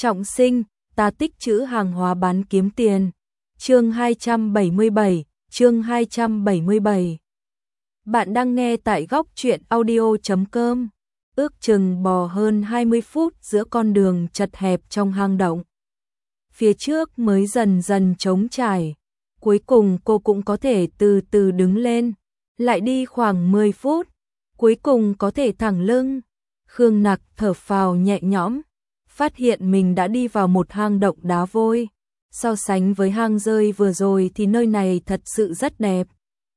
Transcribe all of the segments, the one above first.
Trọng sinh, ta tích trữ hàng hóa bán kiếm tiền. Chương 277, chương 277. Bạn đang nghe tại góc truyện audio.com. Ước chừng bò hơn 20 phút giữa con đường chật hẹp trong hang động. Phía trước mới dần dần trống trải. Cuối cùng cô cũng có thể từ từ đứng lên. Lại đi khoảng 10 phút. Cuối cùng có thể thẳng lưng. Khương Nặc thở phào nhẹ nhõm. Phát hiện mình đã đi vào một hang động đá vôi. So sánh với hang rơi vừa rồi thì nơi này thật sự rất đẹp.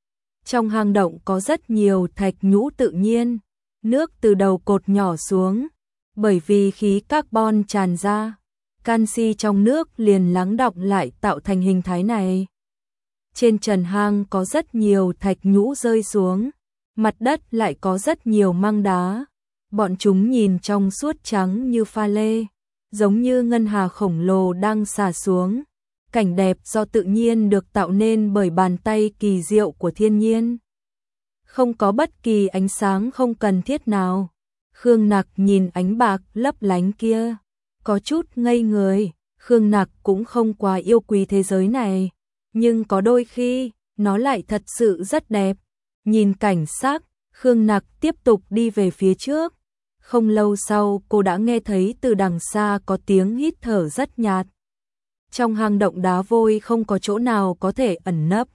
Trong hang động có rất nhiều thạch nhũ tự nhiên. Nước từ đầu cột nhỏ xuống. Bởi vì khí carbon tràn ra, canxi trong nước liền lắng đọng lại tạo thành hình thái này. Trên trần hang có rất nhiều thạch nhũ rơi xuống. Mặt đất lại có rất nhiều măng đá. Bọn chúng nhìn trong suốt trắng như pha lê, giống như ngân hà khổng lồ đang xả xuống. Cảnh đẹp do tự nhiên được tạo nên bởi bàn tay kỳ diệu của thiên nhiên. Không có bất kỳ ánh sáng không cần thiết nào. Khương Nặc nhìn ánh bạc lấp lánh kia, có chút ngây người. Khương Nặc cũng không quá yêu quý thế giới này, nhưng có đôi khi, nó lại thật sự rất đẹp. Nhìn cảnh sắc, Khương Nặc tiếp tục đi về phía trước. Không lâu sau cô đã nghe thấy từ đằng xa có tiếng hít thở rất nhạt. Trong hang động đá vôi không có chỗ nào có thể ẩn nấp.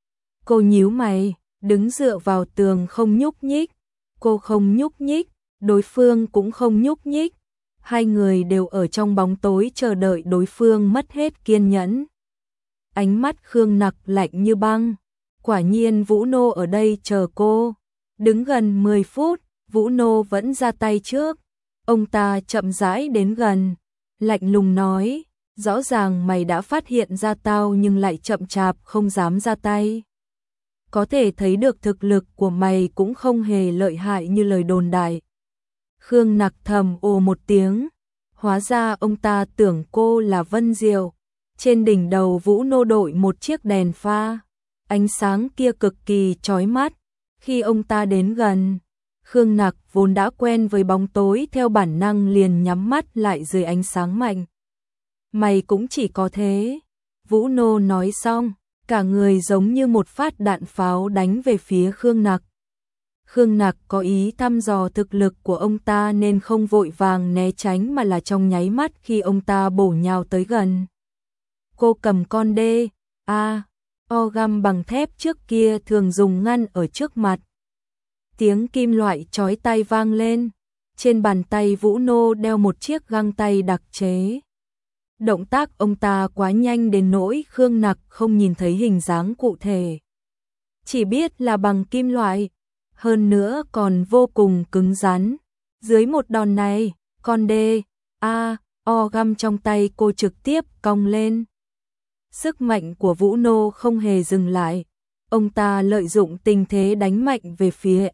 Cô nhíu mày, đứng dựa vào tường không nhúc nhích. Cô không nhúc nhích, đối phương cũng không nhúc nhích. Hai người đều ở trong bóng tối chờ đợi đối phương mất hết kiên nhẫn. Ánh mắt Khương Nặc lạnh như băng. Quả nhiên Vũ Nô ở đây chờ cô. Đứng gần 10 phút, Vũ Nô vẫn ra tay trước. Ông ta chậm rãi đến gần, lạnh lùng nói, rõ ràng mày đã phát hiện ra tao nhưng lại chậm chạp không dám ra tay. Có thể thấy được thực lực của mày cũng không hề lợi hại như lời đồn đại. Khương Nặc thầm ồ một tiếng, hóa ra ông ta tưởng cô là Vân Diệu. Trên đỉnh đầu Vũ Nô đội một chiếc đèn pha, ánh sáng kia cực kỳ chói mắt. Khi ông ta đến gần, Khương Nặc vốn đã quen với bóng tối theo bản năng liền nhắm mắt lại dưới ánh sáng mạnh. Mày cũng chỉ có thế. Vũ Nô nói xong, cả người giống như một phát đạn pháo đánh về phía Khương Nặc. Khương Nặc có ý thăm dò thực lực của ông ta nên không vội vàng né tránh mà là trong nháy mắt khi ông ta bổ nhào tới gần. Cô cầm con o găm bằng thép trước kia thường dùng ngăn ở trước mặt. Tiếng kim loại chói tai vang lên. Trên bàn tay Vũ Nô đeo một chiếc găng tay đặc chế. Động tác ông ta quá nhanh đến nỗi Khương Nặc không nhìn thấy hình dáng cụ thể. Chỉ biết là bằng kim loại, hơn nữa còn vô cùng cứng rắn. Dưới một đòn này, con o găm trong tay cô trực tiếp cong lên. Sức mạnh của Vũ Nô không hề dừng lại. Ông ta lợi dụng tình thế đánh mạnh về phía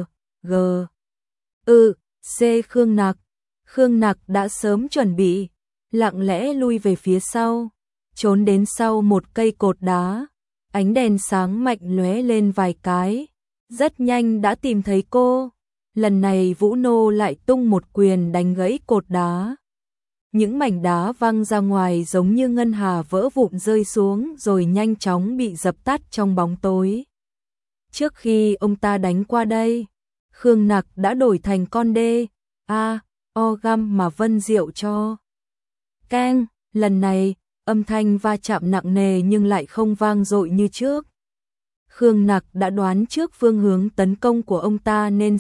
Khương Nặc. Khương Nặc đã sớm chuẩn bị, lặng lẽ lui về phía sau, trốn đến sau một cây cột đá. Ánh đèn sáng mạnh lóe lên vài cái, rất nhanh đã tìm thấy cô. Lần này Vũ Nô lại tung một quyền đánh gãy cột đá. Những mảnh đá văng ra ngoài giống như ngân hà vỡ vụn rơi xuống rồi nhanh chóng bị dập tắt trong bóng tối. Trước khi ông ta đánh qua đây, Khương Nặc đã đổi thành con o găm mà Vân Diệu cho. Keng, lần này, âm thanh va chạm nặng nề nhưng lại không vang dội như trước. Khương Nặc đã đoán trước phương hướng tấn công của ông ta nên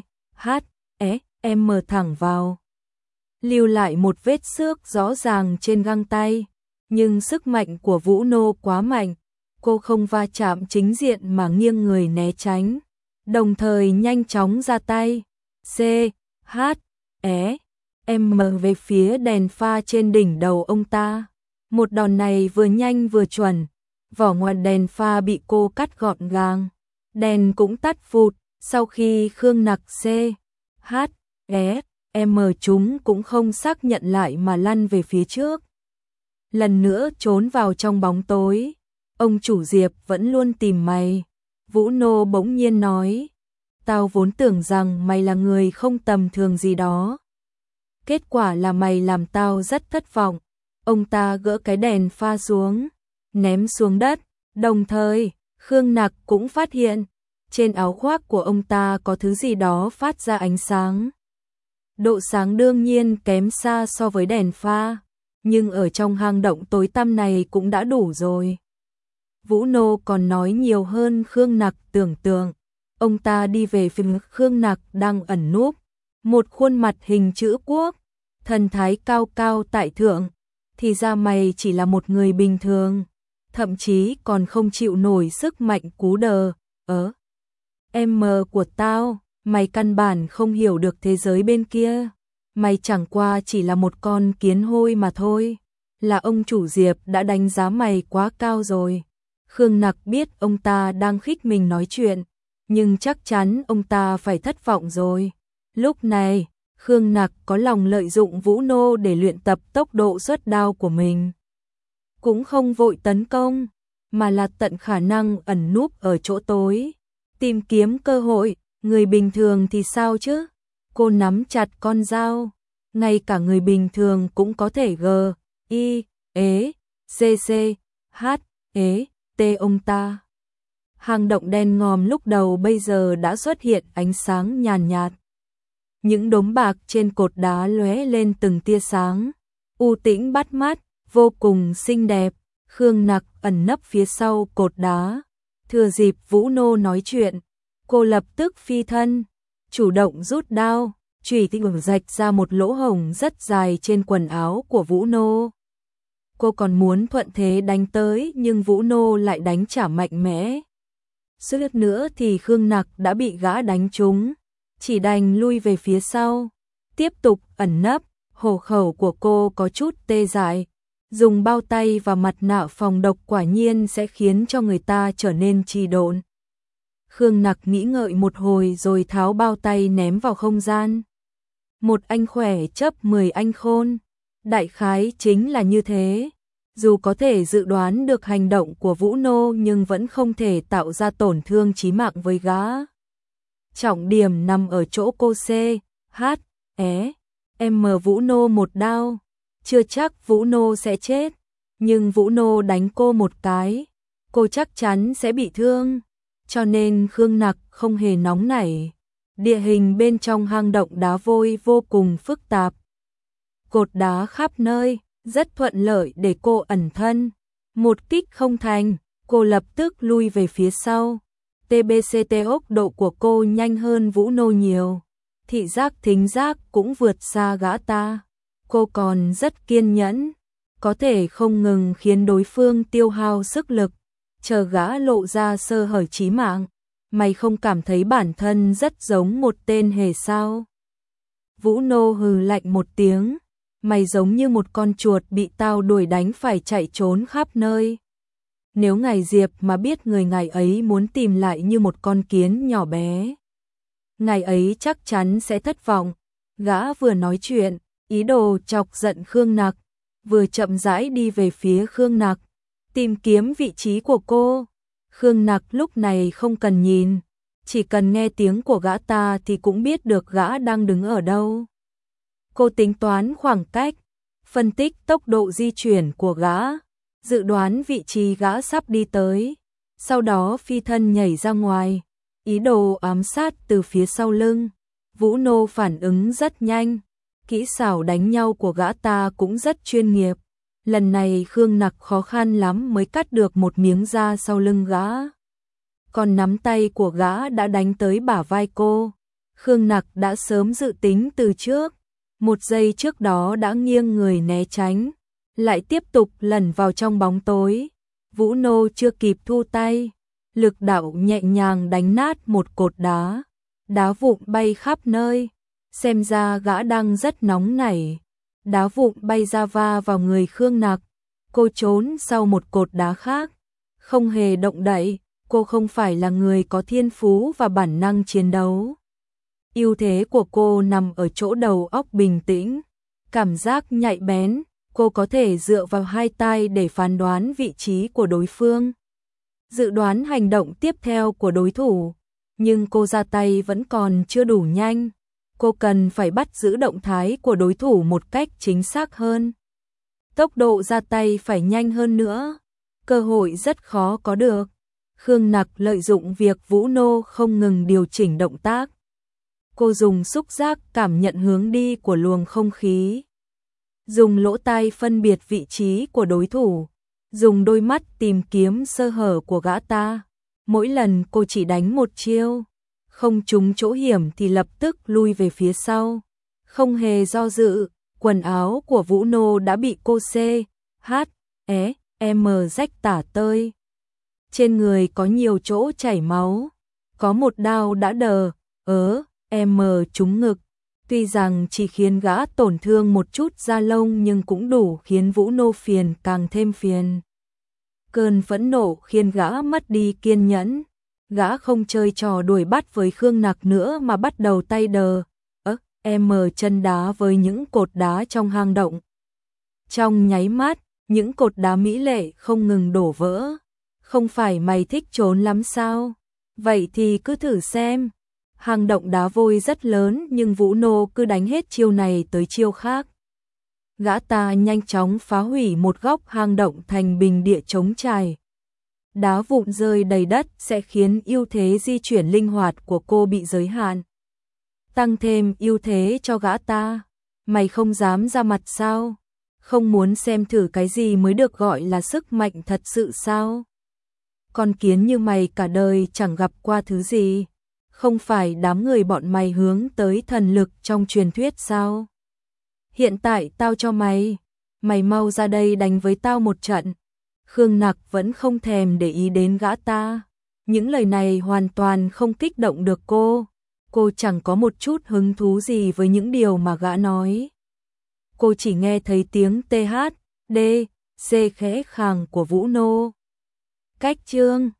thẳng vào. Lưu lại một vết xước rõ ràng trên găng tay, nhưng sức mạnh của Vũ Nô quá mạnh, cô không va chạm chính diện mà nghiêng người né tránh, đồng thời nhanh chóng ra tay, về phía đèn pha trên đỉnh đầu ông ta. Một đòn này vừa nhanh vừa chuẩn, vỏ ngoài đèn pha bị cô cắt gọn gàng, đèn cũng tắt phụt. Sau khi Khương Nặc chúng cũng không xác nhận lại mà lăn về phía trước. Lần nữa trốn vào trong bóng tối. Ông chủ Diệp vẫn luôn tìm mày. Vũ Nô bỗng nhiên nói. Tao vốn tưởng rằng mày là người không tầm thường gì đó. Kết quả là mày làm tao rất thất vọng. Ông ta gỡ cái đèn pha xuống, ném xuống đất, đồng thời, Khương Nặc cũng phát hiện, trên áo khoác của ông ta có thứ gì đó phát ra ánh sáng. Độ sáng đương nhiên kém xa so với đèn pha, nhưng ở trong hang động tối tăm này cũng đã đủ rồi. Vũ Nô còn nói nhiều hơn Khương Nặc tưởng tượng. Ông ta đi về phía Khương Nặc đang ẩn núp, một khuôn mặt hình chữ quốc, thần thái cao cao tại thượng, thì ra mày chỉ là một người bình thường, thậm chí còn không chịu nổi sức mạnh cú đờ, em mờ của tao, mày căn bản không hiểu được thế giới bên kia, mày chẳng qua chỉ là một con kiến hôi mà thôi, là ông chủ Diệp đã đánh giá mày quá cao rồi. Khương Nặc biết ông ta đang khích mình nói chuyện, nhưng chắc chắn ông ta phải thất vọng rồi. Lúc này, Khương Nặc có lòng lợi dụng Vũ Nô để luyện tập tốc độ xuất đao của mình. Cũng không vội tấn công, mà là tận khả năng ẩn núp ở chỗ tối, tìm kiếm cơ hội. Người bình thường thì sao chứ? Cô nắm chặt con dao, ngay cả người bình thường cũng có thể T ông ta. Hang động đen ngòm lúc đầu bây giờ đã xuất hiện ánh sáng nhàn nhạt. Những đốm bạc trên cột đá lóe lên từng tia sáng, u tĩnh bắt mắt, vô cùng xinh đẹp. Khương Nặc ẩn nấp phía sau cột đá, thừa dịp Vũ Nô nói chuyện, cô lập tức phi thân, chủ động rút đao, chùy tinh rạch ra một lỗ hổng rất dài trên quần áo của Vũ Nô. Cô còn muốn thuận thế đánh tới nhưng Vũ Nô lại đánh trả mạnh mẽ. Suýt nữa thì Khương Nặc đã bị gã đánh trúng, chỉ đành lui về phía sau, tiếp tục ẩn nấp. Hổ khẩu của cô có chút tê dại, dùng bao tay và mặt nạ phòng độc quả nhiên sẽ khiến cho người ta trở nên trì độn. Khương Nặc nghĩ ngợi một hồi rồi tháo bao tay ném vào không gian. Một anh khỏe chấp 10 anh khôn, đại khái chính là như thế. Dù có thể dự đoán được hành động của Vũ Nô nhưng vẫn không thể tạo ra tổn thương chí mạng với gã. Trọng điểm nằm ở chỗ cô M Vũ Nô một đao. Chưa chắc Vũ Nô sẽ chết, nhưng Vũ Nô đánh cô một cái, cô chắc chắn sẽ bị thương. Cho nên Khương Nặc không hề nóng nảy. Địa hình bên trong hang động đá vôi vô cùng phức tạp. Cột đá khắp nơi, rất thuận lợi để cô ẩn thân. Một kích không thành, cô lập tức lui về phía sau. TBCT tốc độ của cô nhanh hơn Vũ Nô nhiều. Thị giác thính giác cũng vượt xa gã ta. Cô còn rất kiên nhẫn, có thể không ngừng khiến đối phương tiêu hao sức lực, chờ gã lộ ra sơ hở chí mạng. Mày không cảm thấy bản thân rất giống một tên hề sao? Vũ Nô hừ lạnh một tiếng, mày giống như một con chuột bị tao đuổi đánh phải chạy trốn khắp nơi. Nếu ngài Diệp mà biết người ngài ấy muốn tìm lại như một con kiến nhỏ bé, ngài ấy chắc chắn sẽ thất vọng. Gã vừa nói chuyện, ý đồ chọc giận Khương Nặc, vừa chậm rãi đi về phía Khương Nặc, tìm kiếm vị trí của cô. Khương Nặc lúc này không cần nhìn, chỉ cần nghe tiếng của gã ta thì cũng biết được gã đang đứng ở đâu. Cô tính toán khoảng cách, phân tích tốc độ di chuyển của gã, dự đoán vị trí gã sắp đi tới, sau đó phi thân nhảy ra ngoài, ý đồ ám sát từ phía sau lưng. Vũ Nô phản ứng rất nhanh, kỹ xảo đánh nhau của gã ta cũng rất chuyên nghiệp. Lần này Khương Nặc khó khăn lắm mới cắt được một miếng da sau lưng gã. Còn nắm tay của gã đã đánh tới bả vai cô. Khương Nặc đã sớm dự tính từ trước. Một giây trước đó đã nghiêng người né tránh, lại tiếp tục lẩn vào trong bóng tối. Vũ Nô chưa kịp thu tay, lực đạo nhẹ nhàng đánh nát một cột đá. Đá vụn bay khắp nơi, xem ra gã đang rất nóng nảy. Đá vụn bay ra va vào người Khương Nặc, cô trốn sau một cột đá khác, không hề động đậy. Cô không phải là người có thiên phú và bản năng chiến đấu. Ưu thế của cô nằm ở chỗ đầu óc bình tĩnh, cảm giác nhạy bén. Cô có thể dựa vào hai tai để phán đoán vị trí của đối phương, dự đoán hành động tiếp theo của đối thủ. Nhưng cô ra tay vẫn còn chưa đủ nhanh. Cô cần phải bắt giữ động thái của đối thủ một cách chính xác hơn. Tốc độ ra tay phải nhanh hơn nữa. Cơ hội rất khó có được. Khương Nặc lợi dụng việc Vũ Nô không ngừng điều chỉnh động tác. Cô dùng xúc giác cảm nhận hướng đi của luồng không khí. Dùng lỗ tai phân biệt vị trí của đối thủ. Dùng đôi mắt tìm kiếm sơ hở của gã ta. Mỗi lần cô chỉ đánh một chiêu. Không trúng chỗ hiểm thì lập tức lui về phía sau. Không hề do dự, quần áo của Vũ Nô đã bị cô rách tả tơi. Trên người có nhiều chỗ chảy máu. Có một đao đã trúng ngực. Tuy rằng chỉ khiến gã tổn thương một chút da lông nhưng cũng đủ khiến Vũ Nô phiền càng thêm phiền. Cơn phẫn nộ khiến gã mất đi kiên nhẫn. Gã không chơi trò đuổi bắt với Khương Nặc nữa mà bắt đầu tay chân đá với những cột đá trong hang động. Trong nháy mắt, những cột đá mỹ lệ không ngừng đổ vỡ. Không phải mày thích trốn lắm sao? Vậy thì cứ thử xem. Hang động đá vôi rất lớn nhưng Vũ Nô cứ đánh hết chiêu này tới chiêu khác. Gã ta nhanh chóng phá hủy một góc hang động thành bình địa trống trải. Đá vụn rơi đầy đất sẽ khiến ưu thế di chuyển linh hoạt của cô bị giới hạn. Tăng thêm ưu thế cho gã ta. Mày không dám ra mặt sao? Không muốn xem thử cái gì mới được gọi là sức mạnh thật sự sao? Con kiến như mày cả đời chẳng gặp qua thứ gì. Không phải đám người bọn mày hướng tới thần lực trong truyền thuyết sao? Hiện tại tao cho mày. Mày mau ra đây đánh với tao một trận. Khương Nặc vẫn không thèm để ý đến gã ta. Những lời này hoàn toàn không kích động được cô. Cô chẳng có một chút hứng thú gì với những điều mà gã nói. Cô chỉ nghe thấy tiếng THD, C khẽ khàng của Vũ Nô. Cách chương